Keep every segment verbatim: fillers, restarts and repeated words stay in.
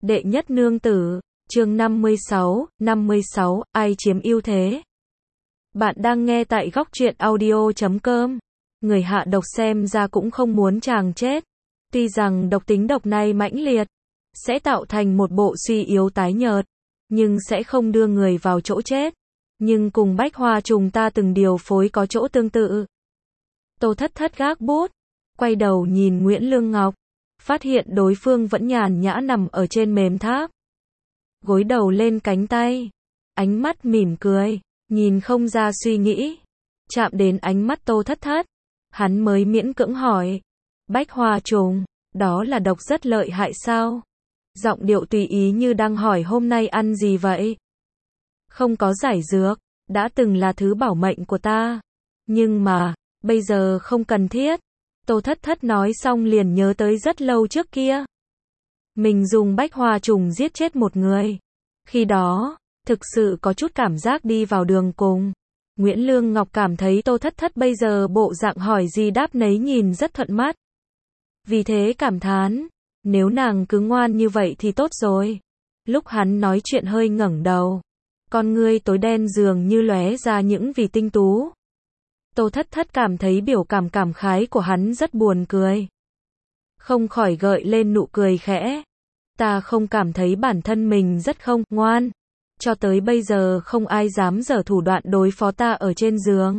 Đệ nhất nương tử, chương năm mươi sáu, năm mươi sáu, ai chiếm ưu thế? Bạn đang nghe tại góc truyện audio chấm com. Người hạ độc xem ra cũng không muốn chàng chết. Tuy rằng độc tính độc này mãnh liệt, sẽ tạo thành một bộ suy yếu tái nhợt, nhưng sẽ không đưa người vào chỗ chết. Nhưng cùng bách hoa trùng ta từng điều phối có chỗ tương tự. Tô Thất Thất gác bút, quay đầu nhìn Nguyễn Lương Ngọc, phát hiện đối phương vẫn nhàn nhã nằm ở trên mềm tháp, gối đầu lên cánh tay, ánh mắt mỉm cười, nhìn không ra suy nghĩ. Chạm đến ánh mắt Tô Thất Thất, hắn mới miễn cưỡng hỏi, bách hoa trùng, đó là độc rất lợi hại sao? Giọng điệu tùy ý như đang hỏi hôm nay ăn gì vậy? Không có giải dược, đã từng là thứ bảo mệnh của ta, nhưng mà, bây giờ không cần thiết. Tô Thất Thất nói xong liền nhớ tới rất lâu trước kia. Mình dùng bách hoa trùng giết chết một người. Khi đó, thực sự có chút cảm giác đi vào đường cùng. Nguyễn Lương Ngọc cảm thấy Tô Thất Thất bây giờ bộ dạng hỏi gì đáp nấy nhìn rất thuận mắt. Vì thế cảm thán, nếu nàng cứ ngoan như vậy thì tốt rồi. Lúc hắn nói chuyện hơi ngẩng đầu, con ngươi tối đen dường như lóe ra những vì tinh tú. Tô Thất Thất cảm thấy biểu cảm cảm khái của hắn rất buồn cười. Không khỏi gợi lên nụ cười khẽ. Ta không cảm thấy bản thân mình rất không ngoan. Cho tới bây giờ không ai dám giở thủ đoạn đối phó ta ở trên giường.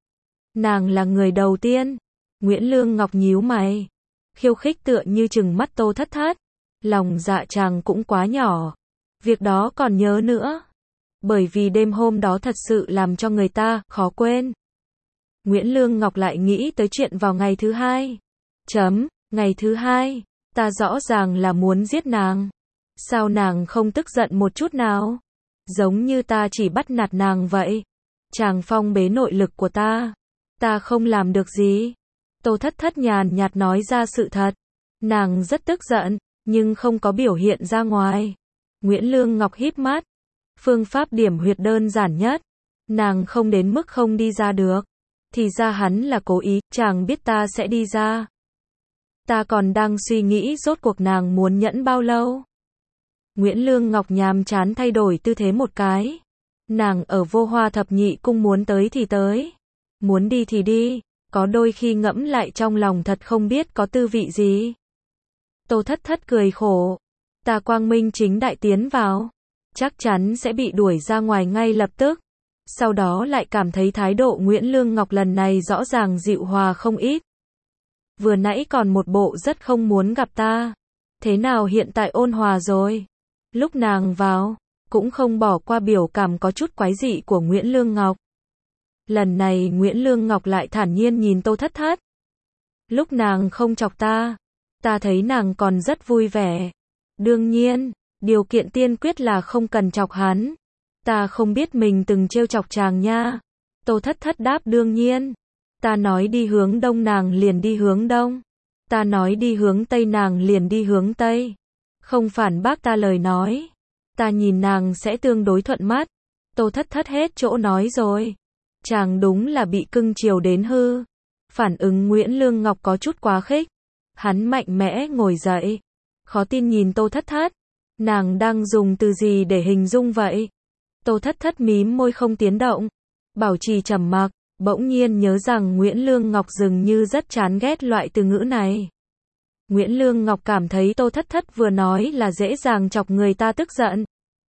Nàng là người đầu tiên. Nguyễn Lương Ngọc nhíu mày, khiêu khích tựa như trừng mắt Tô Thất Thất. Lòng dạ chàng cũng quá nhỏ. Việc đó còn nhớ nữa. Bởi vì đêm hôm đó thật sự làm cho người ta khó quên. Nguyễn Lương Ngọc lại nghĩ tới chuyện vào ngày thứ hai. Chấm, ngày thứ hai, ta rõ ràng là muốn giết nàng. Sao nàng không tức giận một chút nào? Giống như ta chỉ bắt nạt nàng vậy. Chàng phong bế nội lực của ta. Ta không làm được gì. Tô Thất Thất nhàn nhạt nói ra sự thật. Nàng rất tức giận, nhưng không có biểu hiện ra ngoài. Nguyễn Lương Ngọc híp mắt. Phương pháp điểm huyệt đơn giản nhất. Nàng không đến mức không đi ra được. Thì ra hắn là cố ý, chàng biết ta sẽ đi ra. Ta còn đang suy nghĩ rốt cuộc nàng muốn nhẫn bao lâu. Nguyễn Lương Ngọc nhàm chán thay đổi tư thế một cái. Nàng ở Vô Hoa Thập Nhị Cung muốn tới thì tới. Muốn đi thì đi, có đôi khi ngẫm lại trong lòng thật không biết có tư vị gì. Tô Thất Thất cười khổ. Ta quang minh chính đại tiến vào, chắc chắn sẽ bị đuổi ra ngoài ngay lập tức. Sau đó lại cảm thấy thái độ Nguyễn Lương Ngọc lần này rõ ràng dịu hòa không ít. Vừa nãy còn một bộ rất không muốn gặp ta. Thế nào hiện tại ôn hòa rồi? Lúc nàng vào, cũng không bỏ qua biểu cảm có chút quái dị của Nguyễn Lương Ngọc. Lần này Nguyễn Lương Ngọc lại thản nhiên nhìn Tô Thất Thất. Lúc nàng không chọc ta, ta thấy nàng còn rất vui vẻ. Đương nhiên, điều kiện tiên quyết là không cần chọc hắn. Ta không biết mình từng trêu chọc chàng nha. Tô Thất Thất đáp đương nhiên. Ta nói đi hướng đông nàng liền đi hướng đông. Ta nói đi hướng tây nàng liền đi hướng tây. Không phản bác ta lời nói. Ta nhìn nàng sẽ tương đối thuận mắt. Tô Thất Thất hết chỗ nói rồi. Chàng đúng là bị cưng chiều đến hư. Phản ứng Nguyễn Lương Ngọc có chút quá khích. Hắn mạnh mẽ ngồi dậy. Khó tin nhìn Tô Thất Thất. Nàng đang dùng từ gì để hình dung vậy? Tô Thất Thất mím môi không tiến động, bảo trì trầm mặc, bỗng nhiên nhớ rằng Nguyễn Lương Ngọc dường như rất chán ghét loại từ ngữ này. Nguyễn Lương Ngọc cảm thấy Tô Thất Thất vừa nói là dễ dàng chọc người ta tức giận.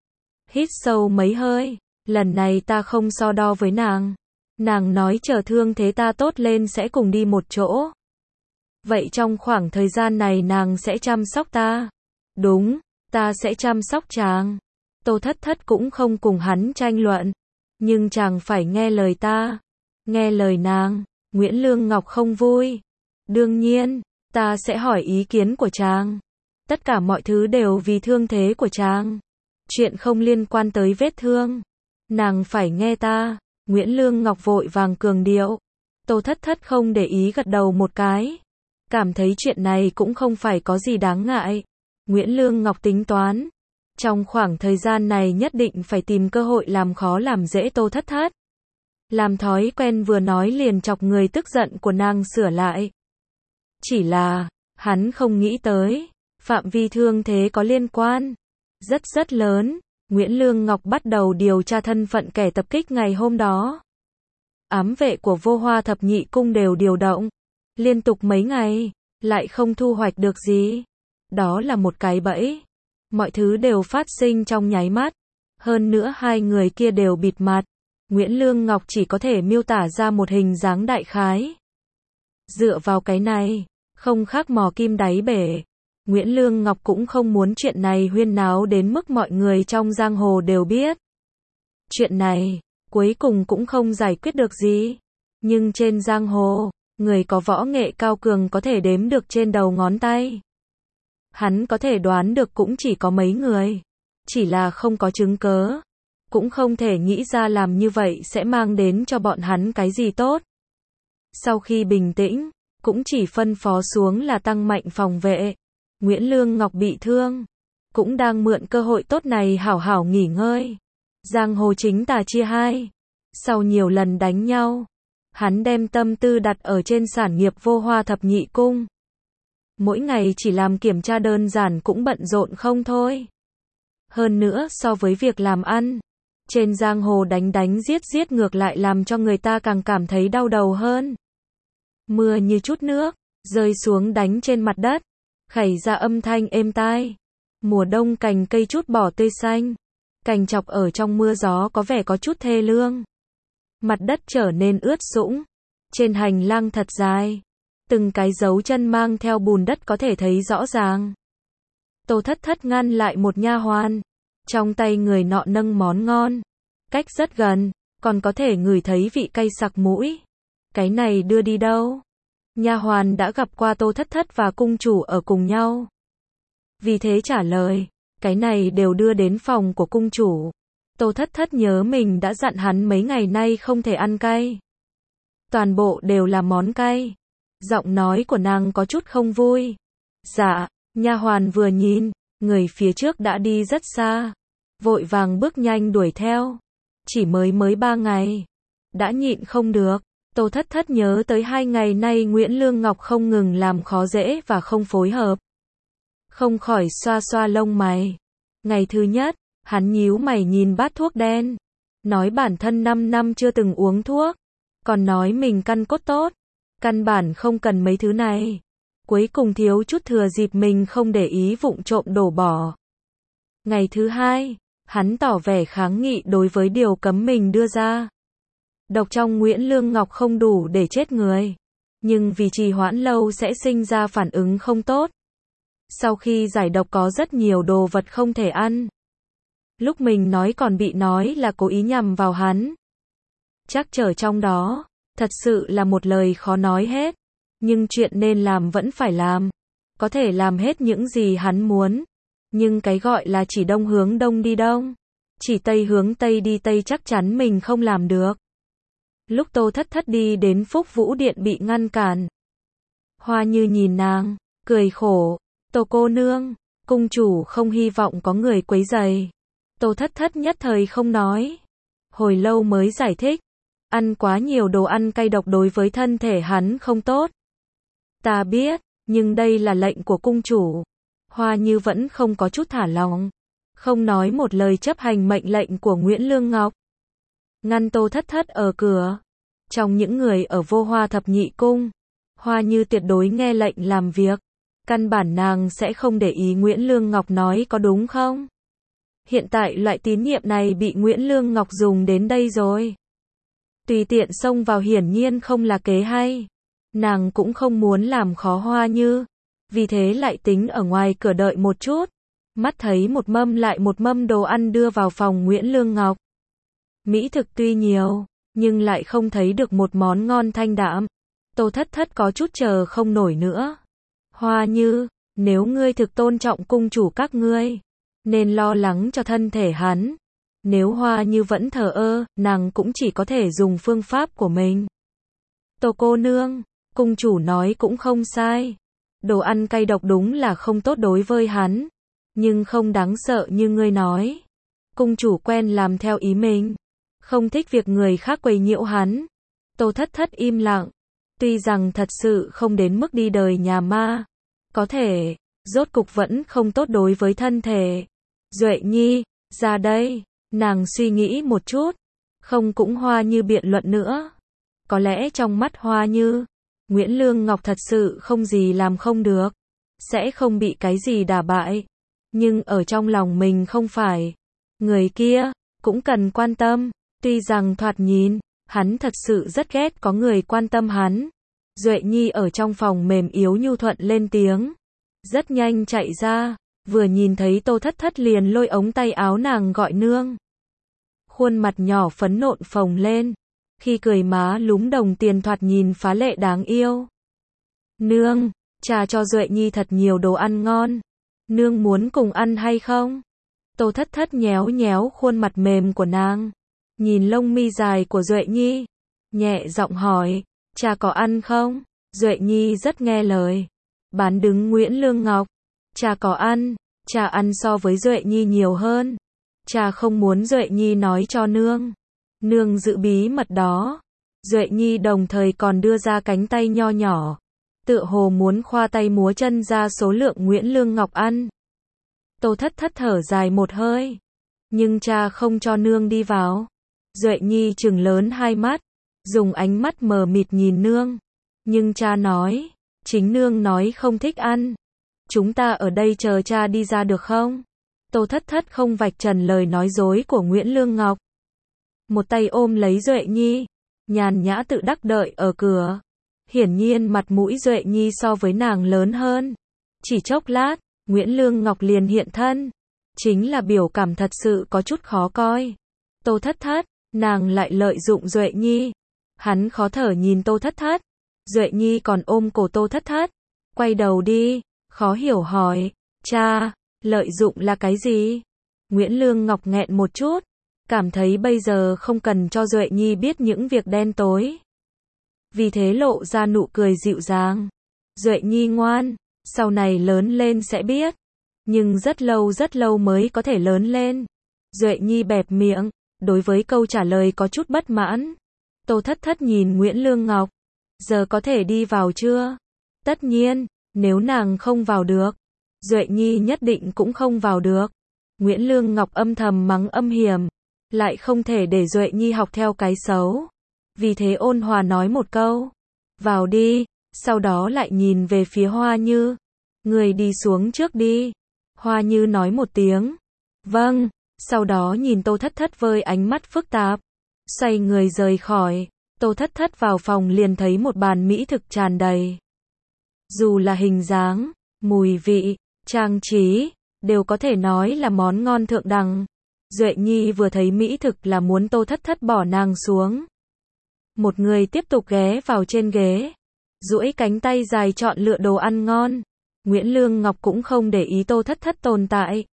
Hít sâu mấy hơi, lần này ta không so đo với nàng. Nàng nói chờ thương thế ta tốt lên sẽ cùng đi một chỗ. Vậy trong khoảng thời gian này nàng sẽ chăm sóc ta? Đúng, ta sẽ chăm sóc chàng. Tô Thất Thất cũng không cùng hắn tranh luận. Nhưng chàng phải nghe lời ta. Nghe lời nàng. Nguyễn Lương Ngọc không vui. Đương nhiên, ta sẽ hỏi ý kiến của chàng. Tất cả mọi thứ đều vì thương thế của chàng. Chuyện không liên quan tới vết thương. Nàng phải nghe ta. Nguyễn Lương Ngọc vội vàng cường điệu. Tô Thất Thất không để ý gật đầu một cái. Cảm thấy chuyện này cũng không phải có gì đáng ngại. Nguyễn Lương Ngọc tính toán. Trong khoảng thời gian này nhất định phải tìm cơ hội làm khó làm dễ Tô Thất Thất. Làm thói quen vừa nói liền chọc người tức giận của nàng sửa lại. Chỉ là, hắn không nghĩ tới, phạm vi thương thế có liên quan. rất rất lớn. Nguyễn Lương Ngọc bắt đầu điều tra thân phận kẻ tập kích ngày hôm đó. Ám vệ của Vô Hoa Thập Nhị Cung đều điều động. Liên tục mấy ngày, lại không thu hoạch được gì. Đó là một cái bẫy. Mọi thứ đều phát sinh trong nháy mắt. Hơn nữa hai người kia đều bịt mặt. Nguyễn Lương Ngọc chỉ có thể miêu tả ra một hình dáng đại khái. Dựa vào cái này, không khác mò kim đáy bể. Nguyễn Lương Ngọc cũng không muốn chuyện này huyên náo đến mức mọi người trong giang hồ đều biết. Chuyện này, cuối cùng cũng không giải quyết được gì. Nhưng trên giang hồ, người có võ nghệ cao cường có thể đếm được trên đầu ngón tay. Hắn có thể đoán được cũng chỉ có mấy người. Chỉ là không có chứng cớ. Cũng không thể nghĩ ra làm như vậy sẽ mang đến cho bọn hắn cái gì tốt. Sau khi bình tĩnh, cũng chỉ phân phó xuống là tăng mạnh phòng vệ. Nguyễn Lương Ngọc bị thương, cũng đang mượn cơ hội tốt này hảo hảo nghỉ ngơi. Giang hồ chính tà chia hai. Sau nhiều lần đánh nhau, hắn đem tâm tư đặt ở trên sản nghiệp Vô Hoa Thập Nhị Cung. Mỗi ngày chỉ làm kiểm tra đơn giản cũng bận rộn không thôi. Hơn nữa so với việc làm ăn, trên giang hồ đánh đánh giết giết ngược lại làm cho người ta càng cảm thấy đau đầu hơn. Mưa như chút nước, rơi xuống đánh trên mặt đất, khảy ra âm thanh êm tai. Mùa đông cành cây chút bỏ tươi xanh, cành chọc ở trong mưa gió có vẻ có chút thê lương. Mặt đất trở nên ướt sũng, trên hành lang thật dài, từng cái dấu chân mang theo bùn đất có thể thấy rõ ràng. Tô Thất Thất ngăn lại một nha hoàn, trong tay người nọ nâng món ngon, cách rất gần, còn có thể ngửi thấy vị cay sặc mũi. Cái này đưa đi đâu? Nha hoàn đã gặp qua Tô Thất Thất và cung chủ ở cùng nhau. Vì thế trả lời, cái này đều đưa đến phòng của cung chủ. Tô Thất Thất nhớ mình đã dặn hắn mấy ngày nay không thể ăn cay. Toàn bộ đều là món cay. Giọng nói của nàng có chút không vui. Dạ, nha hoàn vừa nhìn, người phía trước đã đi rất xa. Vội vàng bước nhanh đuổi theo. Chỉ mới mới ba ngày. Đã nhịn không được. Tô Thất Thất nhớ tới hai ngày nay Nguyễn Lương Ngọc không ngừng làm khó dễ và không phối hợp. Không khỏi xoa xoa lông mày. Ngày thứ nhất, hắn nhíu mày nhìn bát thuốc đen. Nói bản thân năm năm chưa từng uống thuốc. Còn nói mình căn cốt tốt. Căn bản không cần mấy thứ này. Cuối cùng thiếu chút thừa dịp mình không để ý vụng trộm đổ bỏ. Ngày thứ hai, hắn tỏ vẻ kháng nghị đối với điều cấm mình đưa ra. Độc trong Nguyễn Lương Ngọc không đủ để chết người. Nhưng vì trì hoãn lâu sẽ sinh ra phản ứng không tốt. Sau khi giải độc có rất nhiều đồ vật không thể ăn. Lúc mình nói còn bị nói là cố ý nhằm vào hắn. Chắc trở trong đó, thật sự là một lời khó nói hết. Nhưng chuyện nên làm vẫn phải làm. Có thể làm hết những gì hắn muốn. Nhưng cái gọi là chỉ đông hướng đông đi đông. Chỉ tây hướng tây đi tây chắc chắn mình không làm được. Lúc Tô Thất Thất đi đến Phúc Vũ Điện bị ngăn cản. Hoa Như nhìn nàng, cười khổ. Tô cô nương, cung chủ không hy vọng có người quấy rầy. Tô Thất Thất nhất thời không nói. Hồi lâu mới giải thích. Ăn quá nhiều đồ ăn cay độc đối với thân thể hắn không tốt. Ta biết, nhưng đây là lệnh của cung chủ. Hoa Như vẫn không có chút thả lỏng. Không nói một lời chấp hành mệnh lệnh của Nguyễn Lương Ngọc. Ngăn Tô Thất Thất ở cửa. Trong những người ở Vô Hoa Thập Nhị Cung, Hoa Như tuyệt đối nghe lệnh làm việc. Căn bản nàng sẽ không để ý Nguyễn Lương Ngọc nói có đúng không? Hiện tại loại tín nhiệm này bị Nguyễn Lương Ngọc dùng đến đây rồi. Tùy tiện xông vào hiển nhiên không là kế hay. Nàng cũng không muốn làm khó Hoa Như. Vì thế lại tính ở ngoài cửa đợi một chút. Mắt thấy một mâm lại một mâm đồ ăn đưa vào phòng Nguyễn Lương Ngọc. Mỹ thực tuy nhiều, nhưng lại không thấy được một món ngon thanh đạm. Tô Thất Thất có chút chờ không nổi nữa. Hoa Như, nếu ngươi thực tôn trọng cung chủ các ngươi, nên lo lắng cho thân thể hắn. Nếu Hoa Như vẫn thờ ơ, nàng cũng chỉ có thể dùng phương pháp của mình. Tô cô nương, cung chủ nói cũng không sai. Đồ ăn cay độc đúng là không tốt đối với hắn. Nhưng không đáng sợ như ngươi nói. Cung chủ quen làm theo ý mình. Không thích việc người khác quấy nhiễu hắn. Tô Thất Thất im lặng. Tuy rằng thật sự không đến mức đi đời nhà ma. Có thể, rốt cục vẫn không tốt đối với thân thể. Duệ Nhi, ra đây. Nàng suy nghĩ một chút. Không cũng Hoa Như biện luận nữa. Có lẽ trong mắt Hoa Như, Nguyễn Lương Ngọc thật sự không gì làm không được. Sẽ không bị cái gì đả bại. Nhưng ở trong lòng mình không phải. Người kia, cũng cần quan tâm. Tuy rằng thoạt nhìn, hắn thật sự rất ghét có người quan tâm hắn. Duệ Nhi ở trong phòng mềm yếu nhu thuận lên tiếng. Rất nhanh chạy ra, vừa nhìn thấy Tô Thất Thất liền lôi ống tay áo nàng gọi nương. Khuôn mặt nhỏ phấn nộn phồng lên, khi cười má lúm đồng tiền thoạt nhìn phá lệ đáng yêu. Nương, trà cho Duệ Nhi thật nhiều đồ ăn ngon. Nương muốn cùng ăn hay không? Tô Thất Thất nhéo nhéo khuôn mặt mềm của nàng, nhìn lông mi dài của Duệ Nhi, nhẹ giọng hỏi, trà có ăn không? Duệ Nhi rất nghe lời. Bán đứng Nguyễn Lương Ngọc. Trà có ăn, trà ăn so với Duệ Nhi nhiều hơn. Trà không muốn Duệ Nhi nói cho nương. Nương giữ bí mật đó. Duệ Nhi đồng thời còn đưa ra cánh tay nho nhỏ, tựa hồ muốn khoa tay múa chân ra số lượng Nguyễn Lương Ngọc ăn. Tô Thất Thất thở dài một hơi. Nhưng cha không cho nương đi vào. Duệ Nhi trừng lớn hai mắt, dùng ánh mắt mờ mịt nhìn nương. Nhưng cha nói, chính nương nói không thích ăn. Chúng ta ở đây chờ cha đi ra được không? Tô Thất Thất không vạch trần lời nói dối của Nguyễn Lương Ngọc. Một tay ôm lấy Duệ Nhi, nhàn nhã tự đắc đợi ở cửa. Hiển nhiên mặt mũi Duệ Nhi so với nàng lớn hơn. Chỉ chốc lát, Nguyễn Lương Ngọc liền hiện thân. Chính là biểu cảm thật sự có chút khó coi. Tô Thất Thất, nàng lại lợi dụng Duệ Nhi. Hắn khó thở nhìn Tô Thất Thất. Duệ Nhi còn ôm cổ Tô Thất Thất. Quay đầu đi, khó hiểu hỏi, cha, lợi dụng là cái gì? Nguyễn Lương Ngọc nghẹn một chút, cảm thấy bây giờ không cần cho Duệ Nhi biết những việc đen tối. Vì thế lộ ra nụ cười dịu dàng. Duệ Nhi ngoan, sau này lớn lên sẽ biết. Nhưng rất lâu rất lâu mới có thể lớn lên. Duệ Nhi bẹp miệng, đối với câu trả lời có chút bất mãn. Tô Thất Thất nhìn Nguyễn Lương Ngọc. Giờ có thể đi vào chưa? Tất nhiên, nếu nàng không vào được, Duệ Nhi nhất định cũng không vào được. Nguyễn Lương Ngọc âm thầm mắng âm hiểm, lại không thể để Duệ Nhi học theo cái xấu. Vì thế ôn hòa nói một câu, vào đi, sau đó lại nhìn về phía Hoa Như. Người đi xuống trước đi. Hoa Như nói một tiếng, vâng, sau đó nhìn Tô Thất Thất với ánh mắt phức tạp, xoay người rời khỏi. Tô Thất Thất vào phòng liền thấy một bàn mỹ thực tràn đầy. Dù là hình dáng, mùi vị, trang trí, đều có thể nói là món ngon thượng đẳng. Duệ Nhi vừa thấy mỹ thực là muốn Tô Thất Thất bỏ nàng xuống. Một người tiếp tục ghé vào trên ghế, duỗi cánh tay dài chọn lựa đồ ăn ngon. Nguyễn Lương Ngọc cũng không để ý Tô Thất Thất tồn tại.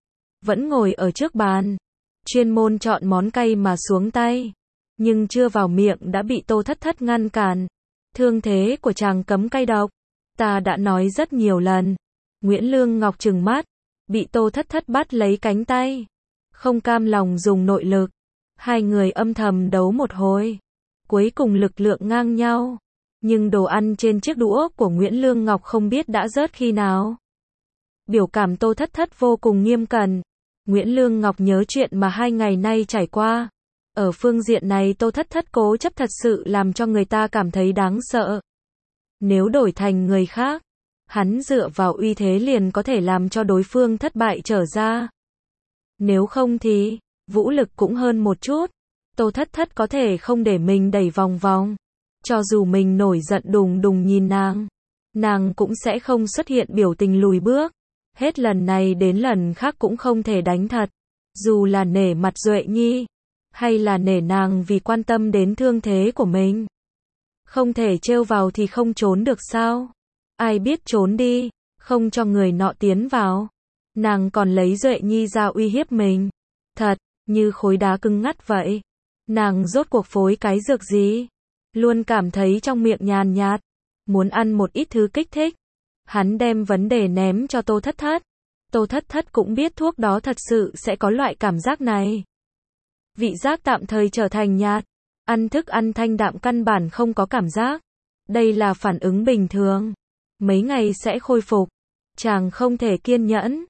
Vẫn ngồi ở trước bàn, chuyên môn chọn món cay mà xuống tay. Nhưng chưa vào miệng đã bị Tô Thất Thất ngăn cản. Thương thế của chàng cấm cay độc. Ta đã nói rất nhiều lần. Nguyễn Lương Ngọc trừng mắt, bị Tô Thất Thất bắt lấy cánh tay. Không cam lòng dùng nội lực. Hai người âm thầm đấu một hồi. Cuối cùng lực lượng ngang nhau. Nhưng đồ ăn trên chiếc đũa của Nguyễn Lương Ngọc không biết đã rớt khi nào. Biểu cảm Tô Thất Thất vô cùng nghiêm cẩn. Nguyễn Lương Ngọc nhớ chuyện mà hai ngày nay trải qua. Ở phương diện này Tô Thất Thất cố chấp thật sự làm cho người ta cảm thấy đáng sợ. Nếu đổi thành người khác, hắn dựa vào uy thế liền có thể làm cho đối phương thất bại trở ra. Nếu không thì, vũ lực cũng hơn một chút. Tô Thất Thất có thể không để mình đẩy vòng vòng. Cho dù mình nổi giận đùng đùng nhìn nàng, nàng cũng sẽ không xuất hiện biểu tình lùi bước. Hết lần này đến lần khác cũng không thể đánh thật. Dù là nể mặt Duệ Nhi, hay là nể nàng vì quan tâm đến thương thế của mình. Không thể trêu vào thì không trốn được sao? Ai biết trốn đi, không cho người nọ tiến vào. Nàng còn lấy Duệ Nhi ra uy hiếp mình. Thật, như khối đá cứng ngắt vậy. Nàng rốt cuộc phối cái dược gì? Luôn cảm thấy trong miệng nhàn nhạt, muốn ăn một ít thứ kích thích. Hắn đem vấn đề ném cho Tô Thất Thất. Tô Thất Thất cũng biết thuốc đó thật sự sẽ có loại cảm giác này. Vị giác tạm thời trở thành nhạt. Ăn thức ăn thanh đạm căn bản không có cảm giác. Đây là phản ứng bình thường. Mấy ngày sẽ khôi phục. Chàng không thể kiên nhẫn.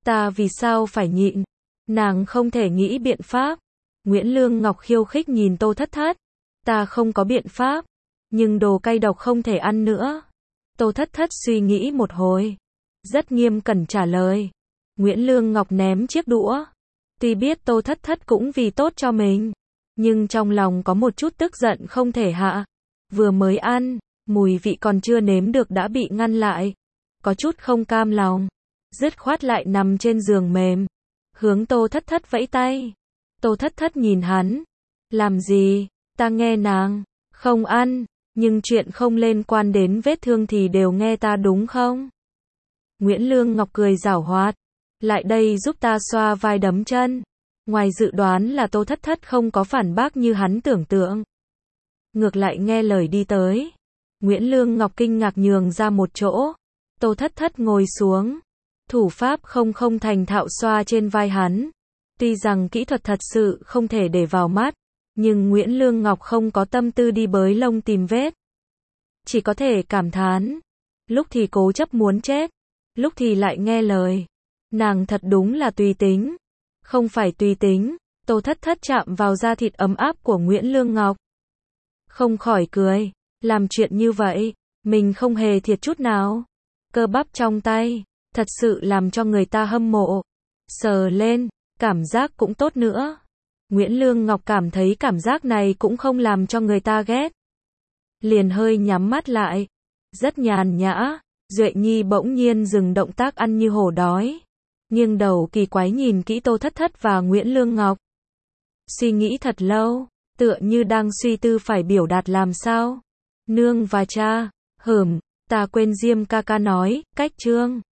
Ta vì sao phải nhịn? Nàng không thể nghĩ biện pháp. Nguyễn Lương Ngọc khiêu khích nhìn Tô Thất Thất. Ta không có biện pháp, nhưng đồ cay độc không thể ăn nữa. Tô Thất Thất suy nghĩ một hồi, rất nghiêm cẩn trả lời. Nguyễn Lương Ngọc ném chiếc đũa. Tuy biết Tô Thất Thất cũng vì tốt cho mình, nhưng trong lòng có một chút tức giận không thể hạ. Vừa mới ăn, mùi vị còn chưa nếm được đã bị ngăn lại. Có chút không cam lòng, dứt khoát lại nằm trên giường mềm, hướng Tô Thất Thất vẫy tay. Tô Thất Thất nhìn hắn. Làm gì? Ta nghe nàng. Không ăn, nhưng chuyện không liên quan đến vết thương thì đều nghe ta đúng không? Nguyễn Lương Ngọc cười giảo hoạt. Lại đây giúp ta xoa vai đấm chân. Ngoài dự đoán là Tô Thất Thất không có phản bác như hắn tưởng tượng. Ngược lại nghe lời đi tới. Nguyễn Lương Ngọc kinh ngạc nhường ra một chỗ. Tô Thất Thất ngồi xuống. Thủ pháp không không thành thạo xoa trên vai hắn. Tuy rằng kỹ thuật thật sự không thể để vào mắt, nhưng Nguyễn Lương Ngọc không có tâm tư đi bới lông tìm vết. Chỉ có thể cảm thán. Lúc thì cố chấp muốn chết, lúc thì lại nghe lời. Nàng thật đúng là tùy tính. Không phải tùy tính. Tô Thất Thất chạm vào da thịt ấm áp của Nguyễn Lương Ngọc. Không khỏi cười. Làm chuyện như vậy, mình không hề thiệt chút nào. Cơ bắp trong tay, thật sự làm cho người ta hâm mộ. Sờ lên, cảm giác cũng tốt nữa. Nguyễn Lương Ngọc cảm thấy cảm giác này cũng không làm cho người ta ghét. Liền hơi nhắm mắt lại. Rất nhàn nhã. Duệ Nhi bỗng nhiên dừng động tác ăn như hổ đói. Nghiêng đầu kỳ quái nhìn kỹ Tô Thất Thất và Nguyễn Lương Ngọc. Suy nghĩ thật lâu, tựa như đang suy tư phải biểu đạt làm sao. Nương và cha, hửm, ta quên Diêm ca ca nói, cách trương.